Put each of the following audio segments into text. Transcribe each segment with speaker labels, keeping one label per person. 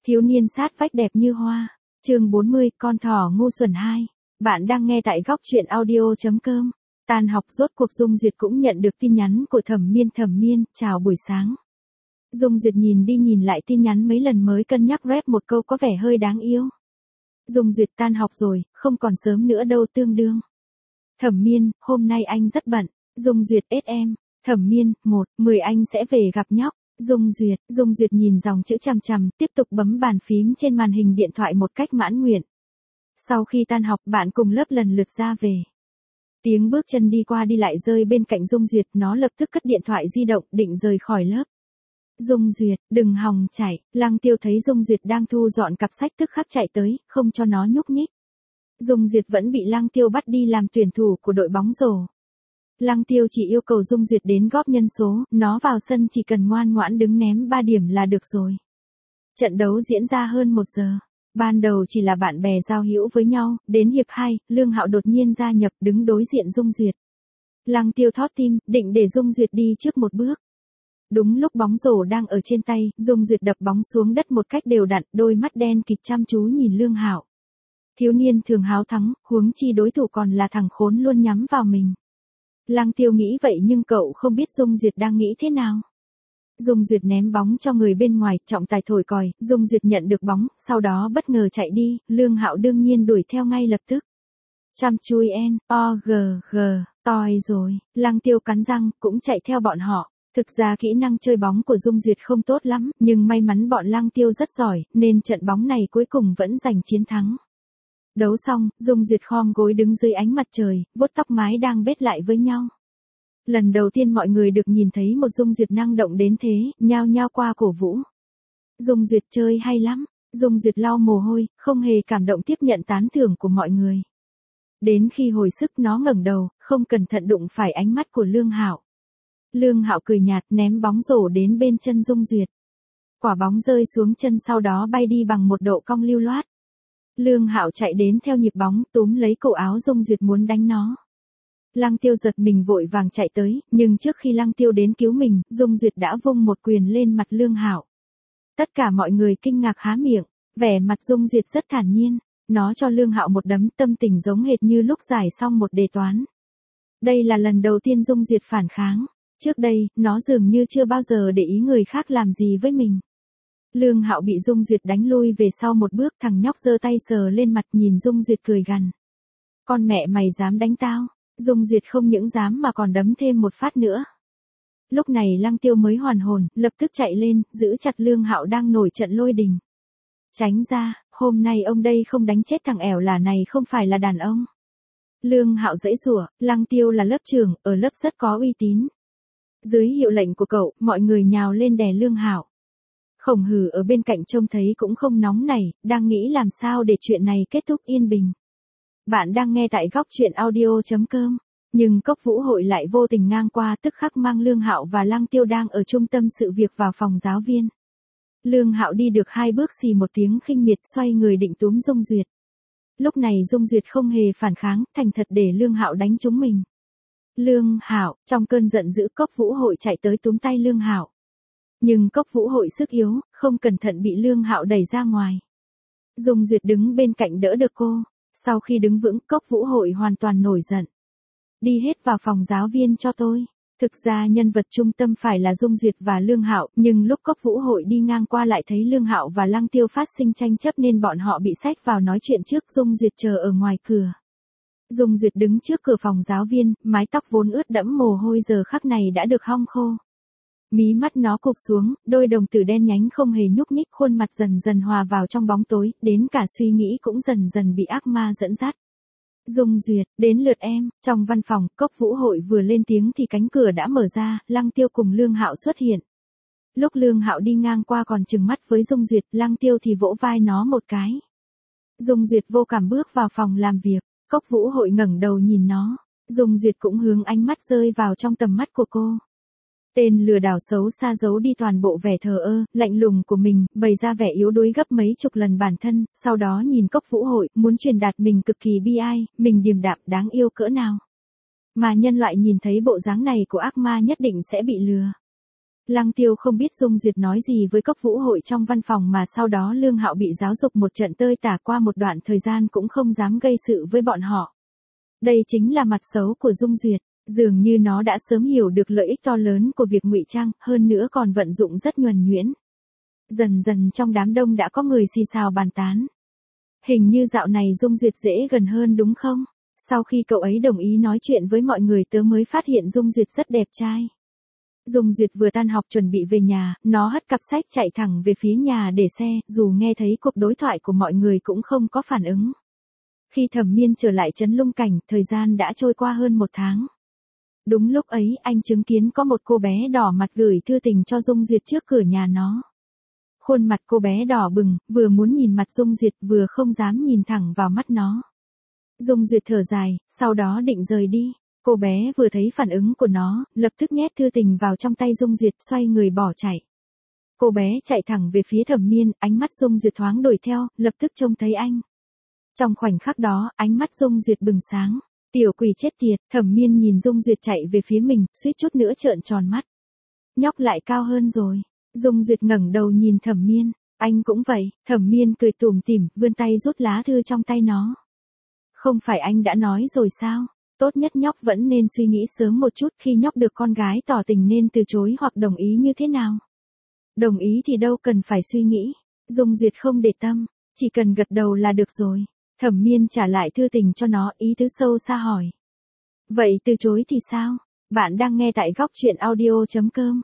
Speaker 1: Thiếu niên sát vách đẹp như hoa. Chương 40, con thỏ ngu xuẩn 2. Bạn đang nghe tại góc truyện audio.com. Tan học rốt cuộc Dung Duyệt cũng nhận được tin nhắn của Thẩm Miên, chào buổi sáng. Dung Duyệt nhìn đi nhìn lại tin nhắn mấy lần mới cân nhắc rep một câu có vẻ hơi đáng yêu. Dung Duyệt tan học rồi, không còn sớm nữa đâu tương đương. Thẩm Miên, hôm nay anh rất bận. Dung Duyệt SM. Thẩm Miên, 10 anh sẽ về gặp nhóc. Dung Duyệt nhìn dòng chữ chằm, tiếp tục bấm bàn phím trên màn hình điện thoại một cách mãn nguyện. Sau khi tan học bạn cùng lớp lần lượt ra về. Tiếng bước chân đi qua đi lại rơi bên cạnh Dung Duyệt, nó lập tức cất điện thoại di động định rời khỏi lớp. Dung Duyệt, đừng hòng chạy. Lăng Tiêu thấy Dung Duyệt đang thu dọn cặp sách tức khắc chạy tới, không cho nó nhúc nhích. Dung Duyệt vẫn bị Lăng Tiêu bắt đi làm tuyển thủ của đội bóng rổ. Lăng Tiêu chỉ yêu cầu Dung Duyệt đến góp nhân số, nó vào sân chỉ cần ngoan ngoãn đứng ném 3 điểm là được rồi. Trận đấu diễn ra hơn 1 giờ. Ban đầu chỉ là bạn bè giao hữu với nhau, đến hiệp 2, Lương Hạo đột nhiên gia nhập đứng đối diện Dung Duyệt. Lăng Tiêu thót tim, định để Dung Duyệt đi trước một bước. Đúng lúc bóng rổ đang ở trên tay, Dung Duyệt đập bóng xuống đất một cách đều đặn, đôi mắt đen kịt chăm chú nhìn Lương Hạo. Thiếu niên thường háo thắng, huống chi đối thủ còn là thằng khốn luôn nhắm vào mình. Lăng Tiêu nghĩ vậy nhưng cậu không biết Dung Duyệt đang nghĩ thế nào. Dung Duyệt ném bóng cho người bên ngoài, trọng tài thổi còi, Dung Duyệt nhận được bóng, sau đó bất ngờ chạy đi, Lương Hạo đương nhiên đuổi theo ngay lập tức. Chăm chui toi rồi, Lăng Tiêu cắn răng, cũng chạy theo bọn họ. Thực ra kỹ năng chơi bóng của Dung Duyệt không tốt lắm, nhưng may mắn bọn Lăng Tiêu rất giỏi, nên trận bóng này cuối cùng vẫn giành chiến thắng. Đấu xong, Dung Duyệt khom gối đứng dưới ánh mặt trời, vuốt tóc mái đang bết lại với nhau. Lần đầu tiên mọi người được nhìn thấy một Dung Duyệt năng động đến thế, nhao nhao qua cổ vũ. Dung Duyệt chơi hay lắm. Dung Duyệt lau mồ hôi, không hề cảm động tiếp nhận tán thưởng của mọi người. Đến khi hồi sức nó ngẩng đầu, không cẩn thận đụng phải ánh mắt của Lương Hạo. Lương Hạo cười nhạt ném bóng rổ đến bên chân Dung Duyệt. Quả bóng rơi xuống chân sau đó bay đi bằng một độ cong lưu loát. Lương Hạo chạy đến theo nhịp bóng, túm lấy cổ áo Dung Duyệt muốn đánh nó. Lăng Tiêu giật mình vội vàng chạy tới, nhưng trước khi Lăng Tiêu đến cứu mình, Dung Duyệt đã vung một quyền lên mặt Lương Hạo. Tất cả mọi người kinh ngạc há miệng, vẻ mặt Dung Duyệt rất thản nhiên, nó cho Lương Hạo một đấm, tâm tình giống hệt như lúc giải xong một đề toán. Đây là lần đầu tiên Dung Duyệt phản kháng, trước đây, nó dường như chưa bao giờ để ý người khác làm gì với mình. Lương Hạo bị Dung Duyệt đánh lui về sau một bước, thằng nhóc giơ tay sờ lên mặt nhìn Dung Duyệt cười gằn. Con mẹ mày dám đánh tao? Dung Duyệt không những dám mà còn đấm thêm một phát nữa. Lúc này Lăng Tiêu mới hoàn hồn, lập tức chạy lên, giữ chặt Lương Hạo đang nổi trận lôi đình. Tránh ra, hôm nay ông đây không đánh chết thằng ẻo là này không phải là đàn ông. Lương Hạo giãy giụa, Lăng Tiêu là lớp trưởng, ở lớp rất có uy tín. Dưới hiệu lệnh của cậu, mọi người nhào lên đè Lương Hạo. Khổng Hử ở bên cạnh trông thấy cũng không nóng nảy, đang nghĩ làm sao để chuyện này kết thúc yên bình. Bạn đang nghe tại góc truyện audio.com, nhưng Cốc Vũ Hội lại vô tình ngang qua tức khắc mang Lương Hạo và Lăng Tiêu đang ở trung tâm sự việc vào phòng giáo viên. Lương Hạo đi được 2 bước xì một tiếng khinh miệt xoay người định túm Dung Duyệt. Lúc này Dung Duyệt không hề phản kháng, thành thật để Lương Hạo đánh trúng mình. Lương Hạo, trong cơn giận dữ Cốc Vũ Hội chạy tới túm tay Lương Hạo. Nhưng Cốc Vũ Hội sức yếu, không cẩn thận bị Lương Hạo đẩy ra ngoài. Dung Duyệt đứng bên cạnh đỡ được cô. Sau khi đứng vững, Cốc Vũ Hội hoàn toàn nổi giận. Đi hết vào phòng giáo viên cho tôi. Thực ra nhân vật trung tâm phải là Dung Duyệt và Lương Hạo, nhưng lúc Cốc Vũ Hội đi ngang qua lại thấy Lương Hạo và Lăng Tiêu phát sinh tranh chấp nên bọn họ bị xách vào nói chuyện trước. Dung Duyệt chờ ở ngoài cửa. Dung Duyệt đứng trước cửa phòng giáo viên, mái tóc vốn ướt đẫm mồ hôi giờ khắc này đã được hong khô. Mí mắt nó cụp xuống, đôi đồng tử đen nhánh không hề nhúc nhích, khuôn mặt dần dần hòa vào trong bóng tối, đến cả suy nghĩ cũng dần dần bị ác ma dẫn dắt. Dung Duyệt, đến lượt em. Trong văn phòng, Cốc Vũ Hội vừa lên tiếng thì cánh cửa đã mở ra, Lăng Tiêu cùng Lương Hạo xuất hiện. Lúc Lương Hạo đi ngang qua còn trừng mắt với Dung Duyệt, Lăng Tiêu thì vỗ vai nó một cái. Dung Duyệt vô cảm bước vào phòng làm việc, Cốc Vũ Hội ngẩng đầu nhìn nó, Dung Duyệt cũng hướng ánh mắt rơi vào trong tầm mắt của cô. Tên lừa đảo xấu xa giấu đi toàn bộ vẻ thờ ơ, lạnh lùng của mình, bày ra vẻ yếu đuối gấp mấy chục lần bản thân, sau đó nhìn Cốc Vũ Hội, muốn truyền đạt mình cực kỳ bi ai, mình điềm đạm đáng yêu cỡ nào. Mà nhân loại nhìn thấy bộ dáng này của ác ma nhất định sẽ bị lừa. Lăng Tiêu không biết Dung Duyệt nói gì với Cốc Vũ Hội trong văn phòng mà sau đó Lương Hạo bị giáo dục một trận tơi tả qua một đoạn thời gian cũng không dám gây sự với bọn họ. Đây chính là mặt xấu của Dung Duyệt, dường như nó đã sớm hiểu được lợi ích to lớn của việc ngụy trang, hơn nữa còn vận dụng rất nhuần nhuyễn. Dần dần trong đám đông đã có người xì xào bàn tán. Hình như dạo này Dung Duyệt dễ gần hơn đúng không? Sau khi cậu ấy đồng ý nói chuyện với mọi người tớ mới phát hiện Dung Duyệt rất đẹp trai. Dung Duyệt vừa tan học chuẩn bị về nhà, nó hất cặp sách chạy thẳng về phía nhà để xe, dù nghe thấy cuộc đối thoại của mọi người cũng không có phản ứng. Khi Thẩm Miên trở lại trấn Lung Cảnh, thời gian đã trôi qua hơn 1 tháng. Đúng lúc ấy, anh chứng kiến có một cô bé đỏ mặt gửi thư tình cho Dung Duyệt trước cửa nhà nó. Khuôn mặt cô bé đỏ bừng, vừa muốn nhìn mặt Dung Duyệt vừa không dám nhìn thẳng vào mắt nó. Dung Duyệt thở dài, sau đó định rời đi. Cô bé vừa thấy phản ứng của nó, lập tức nhét thư tình vào trong tay Dung Duyệt, xoay người bỏ chạy. Cô bé chạy thẳng về phía Thẩm Miên, ánh mắt Dung Duyệt thoáng đổi theo, lập tức trông thấy anh. Trong khoảnh khắc đó, ánh mắt Dung Duyệt bừng sáng. Tiểu quỷ chết tiệt, Thẩm Miên nhìn Dung Duyệt chạy về phía mình, suýt chút nữa trợn tròn mắt. Nhóc lại cao hơn rồi. Dung Duyệt ngẩng đầu nhìn Thẩm Miên, anh cũng vậy. Thẩm Miên cười tủm tỉm, vươn tay rút lá thư trong tay nó. Không phải anh đã nói rồi sao? Tốt nhất nhóc vẫn nên suy nghĩ sớm một chút, khi nhóc được con gái tỏ tình nên từ chối hoặc đồng ý như thế nào. Đồng ý thì đâu cần phải suy nghĩ. Dung Duyệt không để tâm, chỉ cần gật đầu là được rồi. Thẩm Miên trả lại thư tình cho nó, ý tứ sâu xa hỏi. Vậy từ chối thì sao? Bạn đang nghe tại góc truyện audio.com.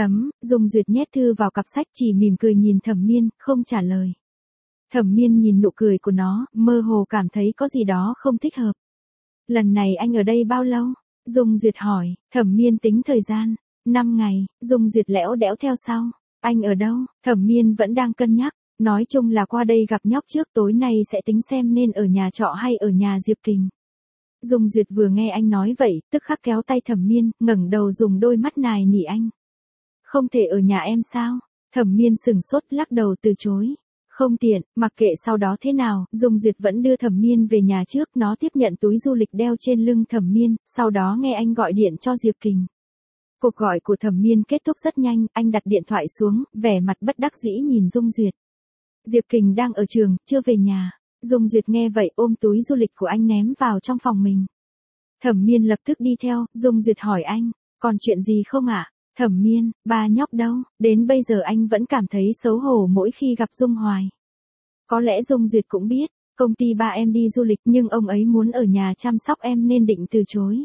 Speaker 1: Dung Duyệt nhét thư vào cặp sách, chỉ mỉm cười nhìn Thẩm Miên, không trả lời. Thẩm Miên nhìn nụ cười của nó, mơ hồ cảm thấy có gì đó không thích hợp. Lần này anh ở đây bao lâu? Dung Duyệt hỏi. Thẩm Miên tính thời gian. 5 ngày. Dung Duyệt lẽo đẽo theo sau. Anh ở đâu? Thẩm Miên vẫn đang cân nhắc. Nói chung là qua đây gặp nhóc trước, tối nay sẽ tính xem nên ở nhà trọ hay ở nhà Diệp Kình. Dung Duyệt vừa nghe anh nói vậy, tức khắc kéo tay Thẩm Miên, ngẩng đầu dùng đôi mắt nài nỉ anh. Không thể ở nhà em sao? Thẩm Miên sừng sốt lắc đầu từ chối. Không tiện, mặc kệ sau đó thế nào, Dung Duyệt vẫn đưa Thẩm Miên về nhà trước, nó tiếp nhận túi du lịch đeo trên lưng Thẩm Miên, sau đó nghe anh gọi điện cho Diệp Kình. Cuộc gọi của Thẩm Miên kết thúc rất nhanh, anh đặt điện thoại xuống, vẻ mặt bất đắc dĩ nhìn Dung Duyệt. Diệp Kình đang ở trường, chưa về nhà. Dung Duyệt nghe vậy ôm túi du lịch của anh ném vào trong phòng mình. Thẩm Miên lập tức đi theo, Dung Duyệt hỏi anh, còn chuyện gì không ạ? Thẩm Miên, ba nhóc đâu? Đến bây giờ anh vẫn cảm thấy xấu hổ mỗi khi gặp Dung Hoài. Có lẽ Dung Duyệt cũng biết, công ty ba em đi du lịch nhưng ông ấy muốn ở nhà chăm sóc em nên định từ chối.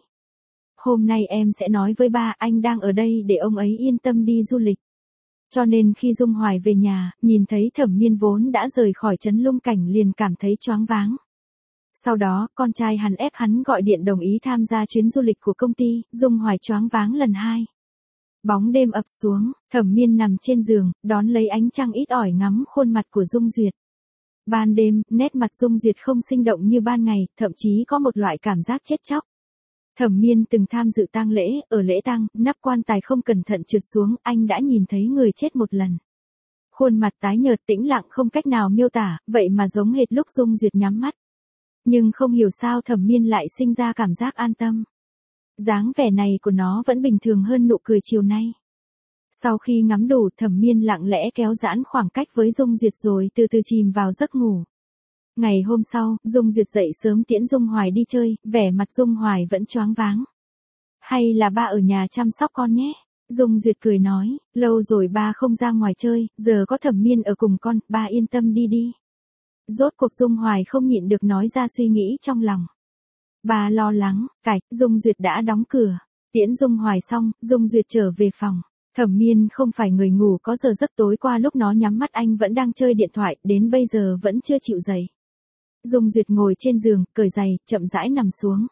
Speaker 1: Hôm nay em sẽ nói với ba anh đang ở đây để ông ấy yên tâm đi du lịch. Cho nên khi Dung Hoài về nhà, nhìn thấy Thẩm Miên vốn đã rời khỏi trấn Lung Cảnh liền cảm thấy choáng váng. Sau đó, con trai hắn ép hắn gọi điện đồng ý tham gia chuyến du lịch của công ty, Dung Hoài choáng váng lần 2. Bóng đêm ập xuống, Thẩm Miên nằm trên giường, đón lấy ánh trăng ít ỏi ngắm khuôn mặt của Dung Duyệt. Ban đêm, nét mặt Dung Duyệt không sinh động như ban ngày, thậm chí có một loại cảm giác chết chóc. Thẩm Miên từng tham dự tang lễ, ở lễ tang, nắp quan tài không cẩn thận trượt xuống, anh đã nhìn thấy người chết một lần. Khuôn mặt tái nhợt tĩnh lặng không cách nào miêu tả, vậy mà giống hệt lúc Dung Duyệt nhắm mắt. Nhưng không hiểu sao Thẩm Miên lại sinh ra cảm giác an tâm. Dáng vẻ này của nó vẫn bình thường hơn nụ cười chiều nay. Sau khi ngắm đủ, Thẩm Miên lặng lẽ kéo giãn khoảng cách với Dung Duyệt rồi từ từ chìm vào giấc ngủ. Ngày hôm sau, Dung Duyệt dậy sớm tiễn Dung Hoài đi chơi, vẻ mặt Dung Hoài vẫn choáng váng. Hay là ba ở nhà chăm sóc con nhé? Dung Duyệt cười nói, lâu rồi ba không ra ngoài chơi, giờ có Thẩm Miên ở cùng con, ba yên tâm đi đi. Rốt cuộc Dung Hoài không nhịn được nói ra suy nghĩ trong lòng. Ba lo lắng, Dung Duyệt đã đóng cửa. Tiễn Dung Hoài xong, Dung Duyệt trở về phòng. Thẩm Miên không phải người ngủ có giờ giấc, tối qua lúc nó nhắm mắt anh vẫn đang chơi điện thoại, đến bây giờ vẫn chưa chịu dậy. Dung Duyệt ngồi trên giường, cởi giày, chậm rãi nằm xuống.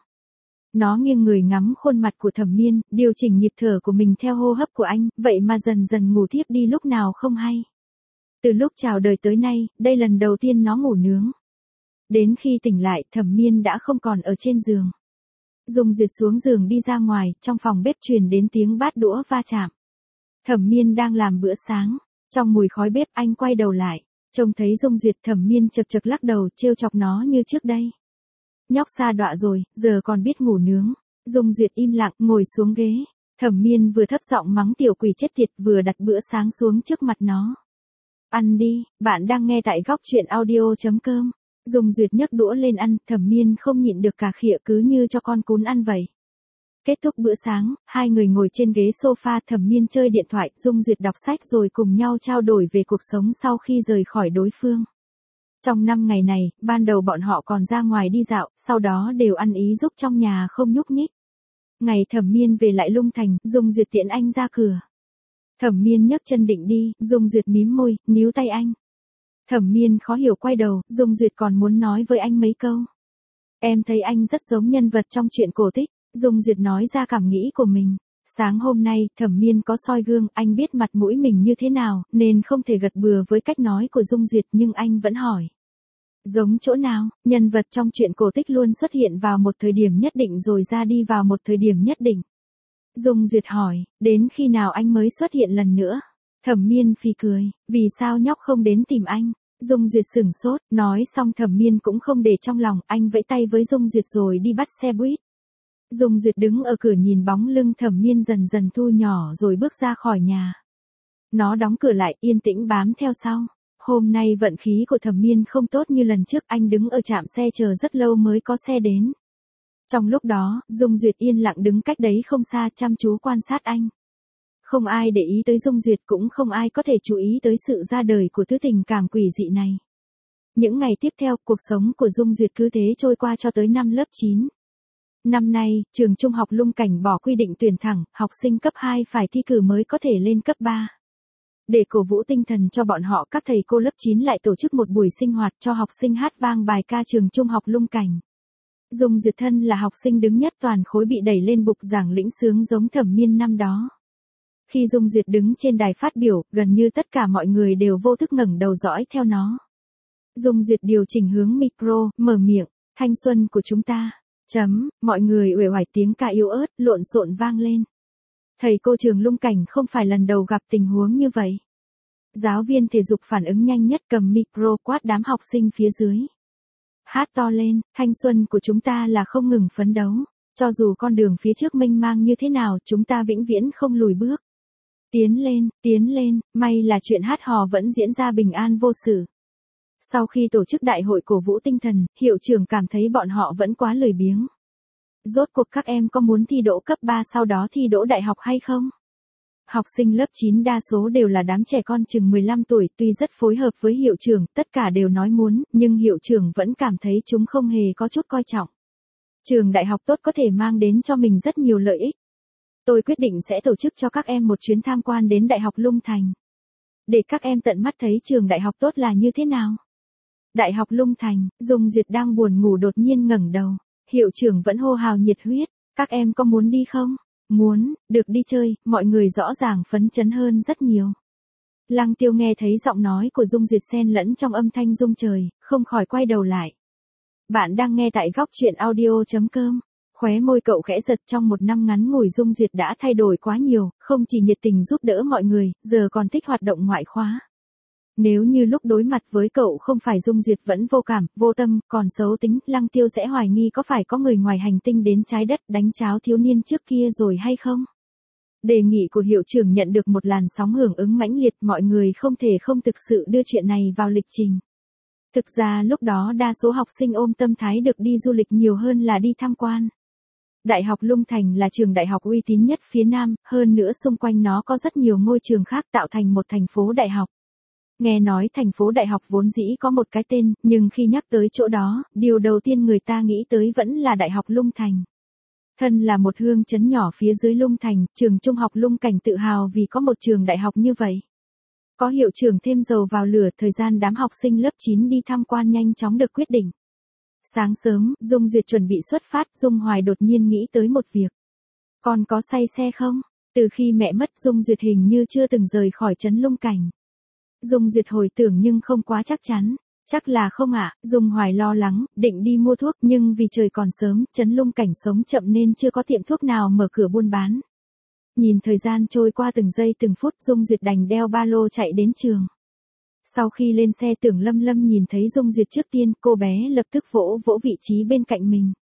Speaker 1: Nó nghiêng người ngắm khuôn mặt của Thẩm Miên, điều chỉnh nhịp thở của mình theo hô hấp của anh, vậy mà dần dần ngủ thiếp đi lúc nào không hay. Từ lúc chào đời tới nay, đây lần đầu tiên nó ngủ nướng. Đến khi tỉnh lại, Thẩm Miên đã không còn ở trên giường. Dung Duyệt xuống giường đi ra ngoài, trong phòng bếp truyền đến tiếng bát đũa va chạm. Thẩm Miên đang làm bữa sáng, trong mùi khói bếp anh quay đầu lại, trông thấy Dung Duyệt. Thẩm Miên chật chật lắc đầu, trêu chọc nó như trước đây. Nhóc sa đọa rồi, giờ còn biết ngủ nướng. Dung Duyệt im lặng, ngồi xuống ghế. Thẩm Miên vừa thấp giọng mắng tiểu quỷ chết tiệt vừa đặt bữa sáng xuống trước mặt nó. Ăn đi, bạn đang nghe tại góc chuyện audio.com. Dung Duyệt nhấc đũa lên ăn, Thẩm Miên không nhịn được cả khịa cứ như cho con cún ăn vậy. Kết thúc bữa sáng, hai người ngồi trên ghế sofa, Thẩm Miên chơi điện thoại, Dung Duyệt đọc sách rồi cùng nhau trao đổi về cuộc sống sau khi rời khỏi đối phương. Trong 5 ngày này, ban đầu bọn họ còn ra ngoài đi dạo, sau đó đều ăn ý giúp trong nhà không nhúc nhích. Ngày Thẩm Miên về lại Lung Thành, Dung Duyệt tiễn anh ra cửa. Thẩm Miên nhấc chân định đi, Dung Duyệt mím môi, níu tay anh. Thẩm Miên khó hiểu quay đầu, Dung Duyệt còn muốn nói với anh mấy câu. Em thấy anh rất giống nhân vật trong truyện cổ tích, Dung Duyệt nói ra cảm nghĩ của mình. Sáng hôm nay, Thẩm Miên có soi gương, anh biết mặt mũi mình như thế nào, nên không thể gật bừa với cách nói của Dung Duyệt, nhưng anh vẫn hỏi. Giống chỗ nào, nhân vật trong truyện cổ tích luôn xuất hiện vào một thời điểm nhất định rồi ra đi vào một thời điểm nhất định. Dung Duyệt hỏi, đến khi nào anh mới xuất hiện lần nữa? Thẩm Miên phì cười, vì sao nhóc không đến tìm anh? Dung Duyệt sửng sốt, nói xong Thẩm Miên cũng không để trong lòng, anh vẫy tay với Dung Duyệt rồi đi bắt xe buýt. Dung Duyệt đứng ở cửa nhìn bóng lưng Thẩm Miên dần dần thu nhỏ rồi bước ra khỏi nhà. Nó đóng cửa lại, yên tĩnh bám theo sau. Hôm nay vận khí của Thẩm Miên không tốt như lần trước, anh đứng ở trạm xe chờ rất lâu mới có xe đến. Trong lúc đó, Dung Duyệt yên lặng đứng cách đấy không xa chăm chú quan sát anh. Không ai để ý tới Dung Duyệt, cũng không ai có thể chú ý tới sự ra đời của thứ tình cảm quỷ dị này. Những ngày tiếp theo, cuộc sống của Dung Duyệt cứ thế trôi qua cho tới năm lớp 9. Năm nay, trường trung học Lung Cảnh bỏ quy định tuyển thẳng, học sinh cấp 2 phải thi cử mới có thể lên cấp 3. Để cổ vũ tinh thần cho bọn họ, các thầy cô lớp 9 lại tổ chức một buổi sinh hoạt cho học sinh hát vang bài ca trường trung học Lung Cảnh. Dung Duyệt thân là học sinh đứng nhất toàn khối bị đẩy lên bục giảng lĩnh sướng giống Thẩm Miên năm đó. Khi Dung Duyệt đứng trên đài phát biểu, gần như tất cả mọi người đều vô thức ngẩng đầu dõi theo nó. Dung Duyệt điều chỉnh hướng micro, mở miệng, thanh xuân của chúng ta. Mọi người uể oải tiếng ca yếu ớt, lộn xộn vang lên. Thầy cô trường Lung Cảnh không phải lần đầu gặp tình huống như vậy. Giáo viên thể dục phản ứng nhanh nhất cầm micro quát đám học sinh phía dưới. Hát to lên, thanh xuân của chúng ta là không ngừng phấn đấu. Cho dù con đường phía trước mênh mang như thế nào, chúng ta vĩnh viễn không lùi bước. Tiến lên, may là chuyện hát hò vẫn diễn ra bình an vô sự. Sau khi tổ chức đại hội cổ vũ tinh thần, hiệu trưởng cảm thấy bọn họ vẫn quá lười biếng. Rốt cuộc các em có muốn thi đỗ cấp 3 sau đó thi đỗ đại học hay không? Học sinh lớp 9 đa số đều là đám trẻ con chừng 15 tuổi, tuy rất phối hợp với hiệu trưởng, tất cả đều nói muốn, nhưng hiệu trưởng vẫn cảm thấy chúng không hề có chút coi trọng. Trường đại học tốt có thể mang đến cho mình rất nhiều lợi ích. Tôi quyết định sẽ tổ chức cho các em một chuyến tham quan đến Đại học Lung Thành. Để các em tận mắt thấy trường đại học tốt là như thế nào. Đại học Lung Thành, Dung Duyệt đang buồn ngủ đột nhiên ngẩng đầu. Hiệu trưởng vẫn hô hào nhiệt huyết, các em có muốn đi không? Muốn, được đi chơi, mọi người rõ ràng phấn chấn hơn rất nhiều. Lăng Tiêu nghe thấy giọng nói của Dung Duyệt xen lẫn trong âm thanh rung trời, không khỏi quay đầu lại. Bạn đang nghe tại góc chuyện audio.com. Khóe môi cậu khẽ giật, trong một năm ngắn ngủi Dung Duyệt đã thay đổi quá nhiều, không chỉ nhiệt tình giúp đỡ mọi người, giờ còn thích hoạt động ngoại khóa. Nếu như lúc đối mặt với cậu không phải Dung Duyệt vẫn vô cảm, vô tâm, còn xấu tính, Lăng Tiêu sẽ hoài nghi có phải có người ngoài hành tinh đến trái đất đánh cháo thiếu niên trước kia rồi hay không. Đề nghị của hiệu trưởng nhận được một làn sóng hưởng ứng mãnh liệt, mọi người không thể không thực sự đưa chuyện này vào lịch trình. Thực ra lúc đó đa số học sinh ôm tâm thái được đi du lịch nhiều hơn là đi tham quan. Đại học Lung Thành là trường đại học uy tín nhất phía Nam, hơn nữa xung quanh nó có rất nhiều ngôi trường khác tạo thành một thành phố đại học. Nghe nói thành phố đại học vốn dĩ có một cái tên, nhưng khi nhắc tới chỗ đó, điều đầu tiên người ta nghĩ tới vẫn là Đại học Lung Thành. Thân là một hương trấn nhỏ phía dưới Lung Thành, trường trung học Lung Cảnh tự hào vì có một trường đại học như vậy. Có hiệu trưởng thêm dầu vào lửa, thời gian đám học sinh lớp 9 đi tham quan nhanh chóng được quyết định. Sáng sớm, Dung Duyệt chuẩn bị xuất phát, Dung Hoài đột nhiên nghĩ tới một việc. Con có say xe không? Từ khi mẹ mất, Dung Duyệt hình như chưa từng rời khỏi trấn Lung Cảnh. Dung Duyệt hồi tưởng nhưng không quá chắc chắn. Chắc là không ạ, Dung Hoài lo lắng, định đi mua thuốc, nhưng vì trời còn sớm, trấn Lung Cảnh sống chậm nên chưa có tiệm thuốc nào mở cửa buôn bán. Nhìn thời gian trôi qua từng giây từng phút, Dung Duyệt đành đeo ba lô chạy đến trường. Sau khi lên xe, Tưởng Lâm Lâm nhìn thấy Dung Duyệt trước tiên, cô bé lập tức vỗ vỗ vị trí bên cạnh mình.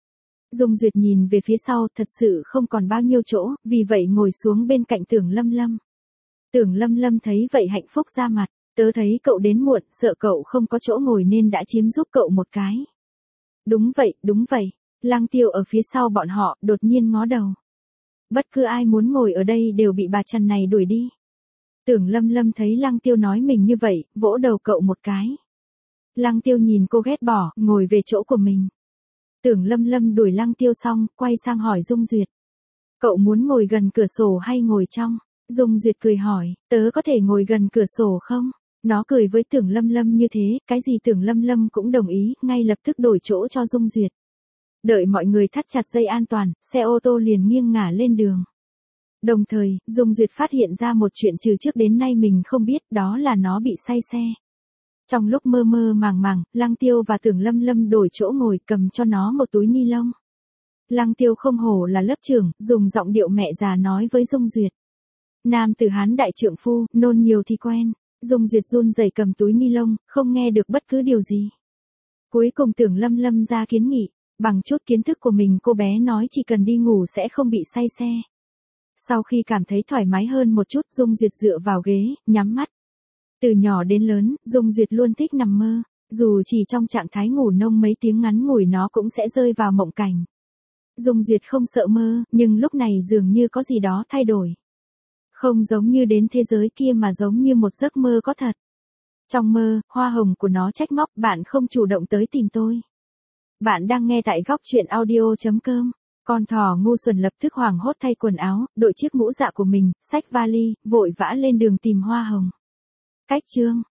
Speaker 1: Dung Duyệt nhìn về phía sau thật sự không còn bao nhiêu chỗ, vì vậy ngồi xuống bên cạnh Tưởng Lâm Lâm. Tưởng Lâm Lâm thấy vậy hạnh phúc ra mặt, tớ thấy cậu đến muộn, sợ cậu không có chỗ ngồi nên đã chiếm giúp cậu một cái. Đúng vậy, Lăng Tiêu ở phía sau bọn họ đột nhiên ngó đầu. Bất cứ ai muốn ngồi ở đây đều bị bà Trần này đuổi đi. Tưởng Lâm Lâm thấy Lăng Tiêu nói mình như vậy, vỗ đầu cậu một cái. Lăng Tiêu nhìn cô ghét bỏ, ngồi về chỗ của mình. Tưởng Lâm Lâm đuổi Lăng Tiêu xong, quay sang hỏi Dung Duyệt. Cậu muốn ngồi gần cửa sổ hay ngồi trong? Dung Duyệt cười hỏi, tớ có thể ngồi gần cửa sổ không? Nó cười với Tưởng Lâm Lâm như thế, cái gì Tưởng Lâm Lâm cũng đồng ý, ngay lập tức đổi chỗ cho Dung Duyệt. Đợi mọi người thắt chặt dây an toàn, xe ô tô liền nghiêng ngả lên đường. Đồng thời, Dung Duyệt phát hiện ra một chuyện từ trước đến nay mình không biết, đó là nó bị say xe. Trong lúc mơ mơ màng màng, Lăng Tiêu và Tưởng Lâm Lâm đổi chỗ ngồi, cầm cho nó một túi ni lông. Lăng Tiêu không hổ là lớp trưởng, dùng giọng điệu mẹ già nói với Dung Duyệt. Nam tử Hán đại trượng phu, nôn nhiều thì quen. Dung Duyệt run rẩy cầm túi ni lông, không nghe được bất cứ điều gì. Cuối cùng Tưởng Lâm Lâm ra kiến nghị, bằng chút kiến thức của mình cô bé nói chỉ cần đi ngủ sẽ không bị say xe. Sau khi cảm thấy thoải mái hơn một chút, Dung Duyệt dựa vào ghế, nhắm mắt. Từ nhỏ đến lớn, Dung Duyệt luôn thích nằm mơ, dù chỉ trong trạng thái ngủ nông mấy tiếng ngắn ngủi nó cũng sẽ rơi vào mộng cảnh. Dung Duyệt không sợ mơ, nhưng lúc này dường như có gì đó thay đổi. Không giống như đến thế giới kia mà giống như một giấc mơ có thật. Trong mơ, hoa hồng của nó trách móc, bạn không chủ động tới tìm tôi. Bạn đang nghe tại góc truyện audio.com. Con thỏ ngu xuẩn lập tức hoảng hốt thay quần áo, đội chiếc mũ dạ của mình, xách vali, vội vã lên đường tìm hoa hồng. Cách chương